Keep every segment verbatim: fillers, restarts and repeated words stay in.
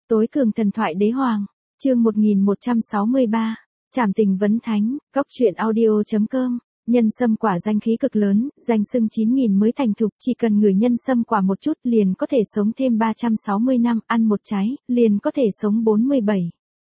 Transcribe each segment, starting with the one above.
Tối cường thần thoại đế hoàng, chương một nghìn một trăm sáu mươi ba, trảm tình vấn thánh, góc truyện audio.com, nhân sâm quả danh khí cực lớn, danh xưng chín nghìn mới thành thục, chỉ cần ngửi nhân sâm quả một chút liền có thể sống thêm ba trăm sáu mươi năm, ăn một trái, liền có thể sống bốn mươi bảy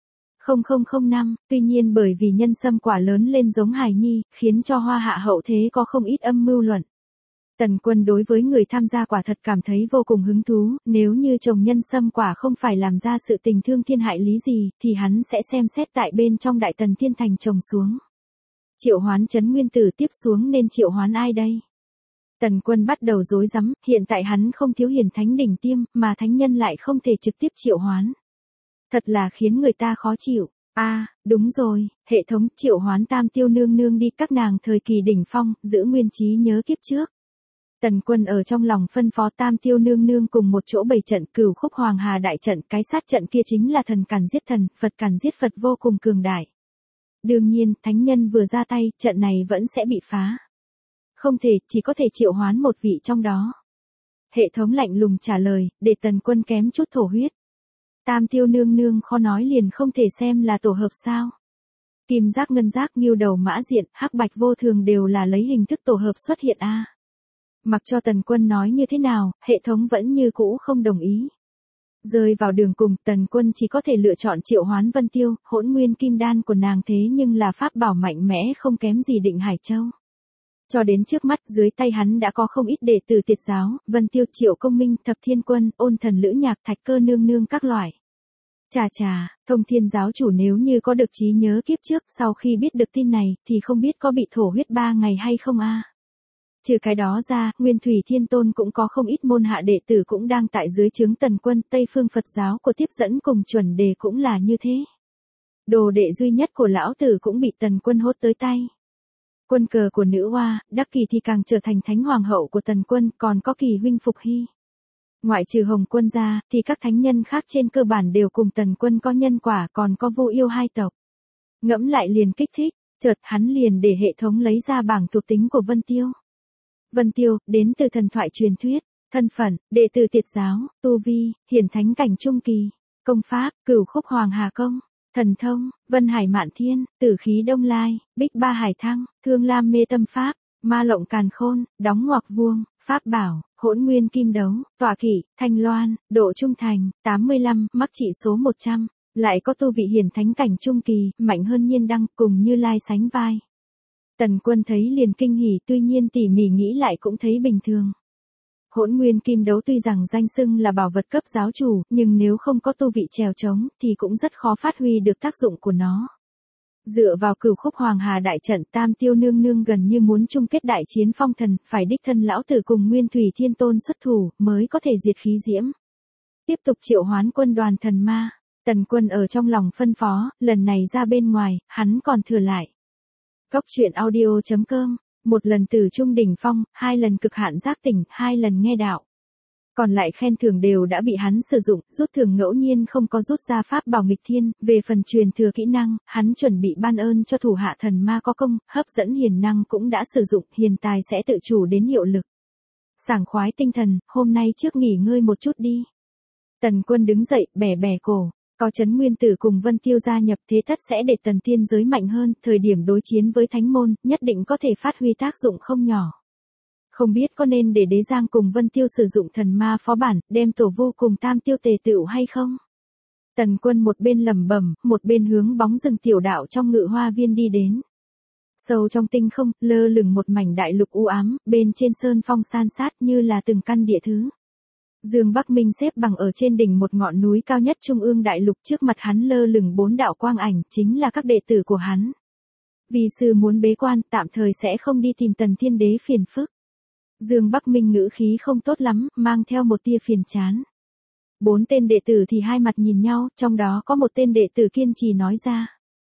nghìn năm, tuy nhiên bởi vì nhân sâm quả lớn lên giống hài nhi, khiến cho hoa hạ hậu thế có không ít âm mưu luận. Tần Quân đối với người tham gia quả thật cảm thấy vô cùng hứng thú, nếu như trồng nhân sâm quả không phải làm ra sự tình thương thiên hại lý gì, thì hắn sẽ xem xét tại bên trong Đại Tần Thiên Thành trồng xuống. Triệu hoán Trấn Nguyên Tử tiếp xuống nên triệu hoán ai đây? Tần Quân bắt đầu rối rắm, hiện tại hắn không thiếu hiển thánh đỉnh tiêm, mà thánh nhân lại không thể trực tiếp triệu hoán. Thật là khiến người ta khó chịu. A, à, đúng rồi, hệ thống triệu hoán Tam Tiêu nương nương đi, các nàng thời kỳ đỉnh phong, giữ nguyên trí nhớ kiếp trước. Tần Quân ở trong lòng phân phó Tam Tiêu nương nương cùng một chỗ bày trận Cửu Khúc Hoàng Hà đại trận, cái sát trận kia chính là thần càn giết thần, Phật càn giết Phật, vô cùng cường đại. Đương nhiên, thánh nhân vừa ra tay, trận này vẫn sẽ bị phá. Không thể, chỉ có thể triệu hoán một vị trong đó. Hệ thống lạnh lùng trả lời, để Tần Quân kém chút thổ huyết. Tam Tiêu nương nương khó nói liền không thể xem là tổ hợp sao? Kim giác ngân giác, ngưu đầu mã diện, hắc bạch vô thường đều là lấy hình thức tổ hợp xuất hiện a. À. Mặc cho Tần Quân nói như thế nào, hệ thống vẫn như cũ không đồng ý. Rơi vào đường cùng, Tần Quân chỉ có thể lựa chọn triệu hoán Vân Tiêu, hỗn nguyên kim đan của nàng thế nhưng là pháp bảo mạnh mẽ không kém gì Định Hải Châu. Cho đến trước mắt, dưới tay hắn đã có không ít đệ tử Tiệt giáo, Vân Tiêu, Triệu Công Minh, Thập Thiên Quân, Ôn Thần Lữ Nhạc, Thạch Cơ nương nương các loại. Chà chà, Thông Thiên giáo chủ nếu như có được trí nhớ kiếp trước, sau khi biết được tin này, thì không biết có bị thổ huyết ba ngày hay không a. À? Trừ cái đó ra, Nguyên Thủy Thiên Tôn cũng có không ít môn hạ đệ tử cũng đang tại dưới trướng Tần Quân, Tây Phương Phật giáo của Tiếp Dẫn cùng Chuẩn Đề cũng là như thế. Đồ đệ duy nhất của lão tử cũng bị Tần Quân hốt tới tay. Quân cờ của nữ hoa, Đắc Kỳ thì càng trở thành thánh hoàng hậu của Tần Quân, còn có Kỳ huynh Phục Hy. Ngoại trừ Hồng Quân ra, thì các thánh nhân khác trên cơ bản đều cùng Tần Quân có nhân quả, còn có Vu Yêu hai tộc. Ngẫm lại liền kích thích, chợt hắn liền để hệ thống lấy ra bảng thuộc tính của Vân Tiêu. Vân Tiêu, đến từ thần thoại truyền thuyết, thân phận, đệ tử Tiệt giáo, tu vi, hiển thánh cảnh trung kỳ, công pháp, Cửu Khúc Hoàng Hà công, thần thông, Vân Hải Mạn Thiên, Tử Khí Đông Lai, Bích Ba Hải Thăng, Thương Lam Mê Tâm Pháp, Ma Lộng Càn Khôn, Đóng Ngoặc Vuông, Pháp Bảo, Hỗn Nguyên Kim Đấu, Tọa Kỵ, Thanh Loan, Độ Trung Thành, tám mươi lăm, mắc trị số một trăm, lại có tu vị hiển thánh cảnh trung kỳ, mạnh hơn Nhiên Đăng, cùng Như Lai sánh vai. Tần Quân thấy liền kinh hỉ, tuy nhiên tỉ mỉ nghĩ lại cũng thấy bình thường. Hỗn Nguyên Kim Đấu tuy rằng danh xưng là bảo vật cấp giáo chủ, nhưng nếu không có tu vị trèo trống, thì cũng rất khó phát huy được tác dụng của nó. Dựa vào Cửu Khúc Hoàng Hà đại trận, Tam Tiêu nương nương gần như muốn chung kết đại chiến phong thần, phải đích thân lão tử cùng Nguyên Thủy Thiên Tôn xuất thủ, mới có thể diệt khí diễm. Tiếp tục triệu hoán quân đoàn thần ma. Tần Quân ở trong lòng phân phó, lần này ra bên ngoài, hắn còn thừa lại. Góc truyện audio.com, một lần từ trung đỉnh phong, hai lần cực hạn giác tỉnh, hai lần nghe đạo. Còn lại khen thưởng đều đã bị hắn sử dụng, rút thưởng ngẫu nhiên không có rút ra pháp bảo nghịch thiên, về phần truyền thừa kỹ năng, hắn chuẩn bị ban ơn cho thủ hạ thần ma có công, hấp dẫn hiền năng cũng đã sử dụng, hiền tài sẽ tự chủ đến hiệu lực. Sảng khoái tinh thần, hôm nay trước nghỉ ngơi một chút đi. Tần Quân đứng dậy, bẻ bẻ cổ. Có Trấn Nguyên Tử cùng Vân Tiêu gia nhập, thế tất sẽ để Tần Tiên giới mạnh hơn, thời điểm đối chiến với thánh môn, nhất định có thể phát huy tác dụng không nhỏ. Không biết có nên để Đế Giang cùng Vân Tiêu sử dụng thần ma phó bản, đem Tổ Vu cùng Tam Tiêu tề tựu hay không? Tần Quân một bên lẩm bẩm, một bên hướng bóng rừng tiểu đạo trong Ngự Hoa Viên đi đến. Sâu trong tinh không, lơ lửng một mảnh đại lục u ám, bên trên sơn phong san sát như là từng căn địa thứ. Dương Bắc Minh xếp bằng ở trên đỉnh một ngọn núi cao nhất trung ương đại lục, trước mặt hắn lơ lửng bốn đạo quang ảnh, chính là các đệ tử của hắn. Vì sư muốn bế quan, tạm thời sẽ không đi tìm Tần Thiên Đế phiền phức. Dương Bắc Minh ngữ khí không tốt lắm, mang theo một tia phiền chán. Bốn tên đệ tử thì hai mặt nhìn nhau, trong đó có một tên đệ tử kiên trì nói ra.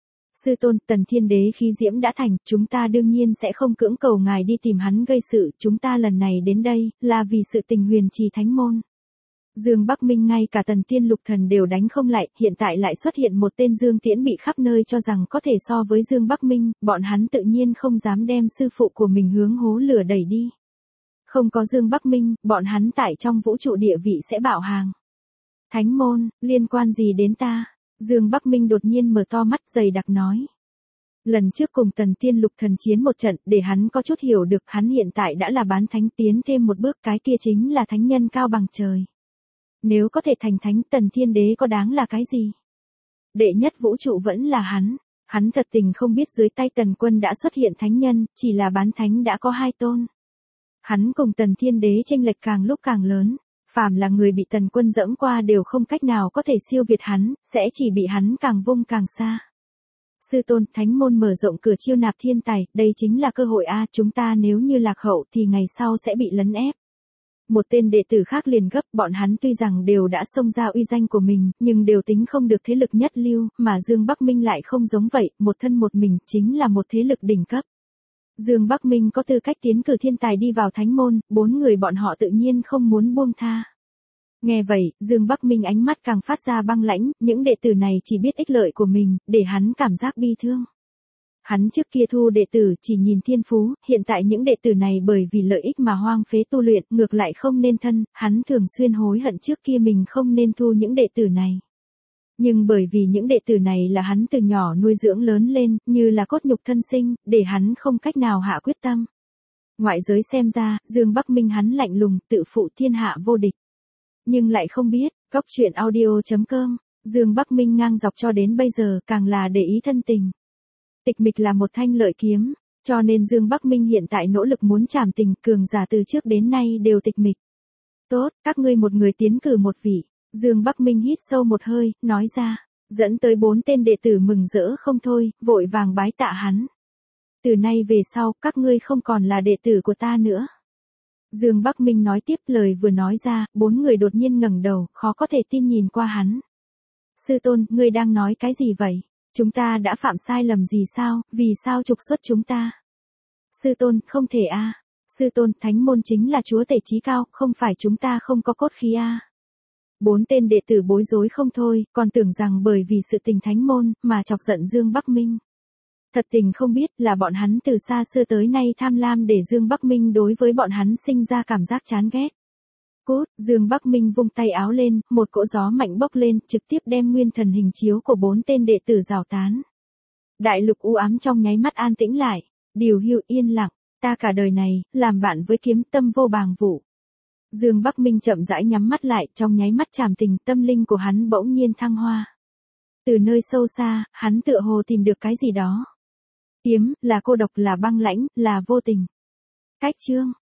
Sư tôn, Tần Thiên Đế khí diễm đã thành, chúng ta đương nhiên sẽ không cưỡng cầu ngài đi tìm hắn gây sự, chúng ta lần này đến đây, là vì sự tình huyền trì thánh môn. Dương Bắc Minh ngay cả Tần Tiên Lục Thần đều đánh không lại, hiện tại lại xuất hiện một tên Dương Tiễn bị khắp nơi cho rằng có thể so với Dương Bắc Minh, bọn hắn tự nhiên không dám đem sư phụ của mình hướng hố lửa đẩy đi. Không có Dương Bắc Minh, bọn hắn tại trong vũ trụ địa vị sẽ bạo hàng. Thánh môn, liên quan gì đến ta? Dương Bắc Minh đột nhiên mở to mắt dày đặc nói. Lần trước cùng Tần Tiên Lục Thần chiến một trận để hắn có chút hiểu được hắn hiện tại đã là bán thánh tiến thêm một bước, cái kia chính là thánh nhân cao bằng trời. Nếu có thể thành thánh, Tần Thiên Đế có đáng là cái gì? Đệ nhất vũ trụ vẫn là hắn. Hắn thật tình không biết dưới tay Tần Quân đã xuất hiện thánh nhân, chỉ là bán thánh đã có hai tôn. Hắn cùng Tần Thiên Đế chênh lệch càng lúc càng lớn, phàm là người bị Tần Quân dẫm qua đều không cách nào có thể siêu việt hắn, sẽ chỉ bị hắn càng vung càng xa. Sư tôn, thánh môn mở rộng cửa chiêu nạp thiên tài, đây chính là cơ hội a, chúng ta nếu như lạc hậu thì ngày sau sẽ bị lấn ép. Một tên đệ tử khác liền gấp, bọn hắn tuy rằng đều đã xông ra uy danh của mình, nhưng đều tính không được thế lực nhất lưu, mà Dương Bắc Minh lại không giống vậy, một thân một mình, chính là một thế lực đỉnh cấp. Dương Bắc Minh có tư cách tiến cử thiên tài đi vào thánh môn, bốn người bọn họ tự nhiên không muốn buông tha. Nghe vậy, Dương Bắc Minh ánh mắt càng phát ra băng lãnh, những đệ tử này chỉ biết ích lợi của mình, để hắn cảm giác bi thương. Hắn trước kia thu đệ tử chỉ nhìn thiên phú, hiện tại những đệ tử này bởi vì lợi ích mà hoang phế tu luyện, ngược lại không nên thân, hắn thường xuyên hối hận trước kia mình không nên thu những đệ tử này. Nhưng bởi vì những đệ tử này là hắn từ nhỏ nuôi dưỡng lớn lên, như là cốt nhục thân sinh, để hắn không cách nào hạ quyết tâm. Ngoại giới xem ra, Dương Bắc Minh hắn lạnh lùng, tự phụ thiên hạ vô địch. Nhưng lại không biết, Cốc Truyện Audio chấm com, Dương Bắc Minh ngang dọc cho đến bây giờ càng là để ý thân tình. Tịch mịch là một thanh lợi kiếm, cho nên Dương Bắc Minh hiện tại nỗ lực muốn trảm tình, cường giả từ trước đến nay đều tịch mịch. Tốt, các ngươi một người tiến cử một vị. Dương Bắc Minh hít sâu một hơi, nói ra, dẫn tới bốn tên đệ tử mừng rỡ không thôi, vội vàng bái tạ hắn. Từ nay về sau, các ngươi không còn là đệ tử của ta nữa. Dương Bắc Minh nói tiếp, lời vừa nói ra, bốn người đột nhiên ngẩng đầu, khó có thể tin nhìn qua hắn. Sư tôn, ngươi đang nói cái gì vậy? Chúng ta đã phạm sai lầm gì sao, vì sao trục xuất chúng ta? Sư tôn, không thể a. Sư tôn, thánh môn chính là chúa tể chí cao, không phải chúng ta không có cốt khí a. Bốn tên đệ tử bối rối không thôi, còn tưởng rằng bởi vì sự tình thánh môn, mà chọc giận Dương Bắc Minh. Thật tình không biết là bọn hắn từ xa xưa tới nay tham lam để Dương Bắc Minh đối với bọn hắn sinh ra cảm giác chán ghét. Cút, Dương Bắc Minh vung tay áo lên, một cỗ gió mạnh bốc lên, trực tiếp đem nguyên thần hình chiếu của bốn tên đệ tử rào tán. Đại lục u ám trong nháy mắt an tĩnh lại, điều hưu yên lặng, ta cả đời này, làm bạn với kiếm tâm vô bàng vụ. Dương Bắc Minh chậm rãi nhắm mắt lại, trong nháy mắt trảm tình, tâm linh của hắn bỗng nhiên thăng hoa. Từ nơi sâu xa, hắn tựa hồ tìm được cái gì đó. Kiếm, là cô độc, là băng lãnh, là vô tình. Cách chương.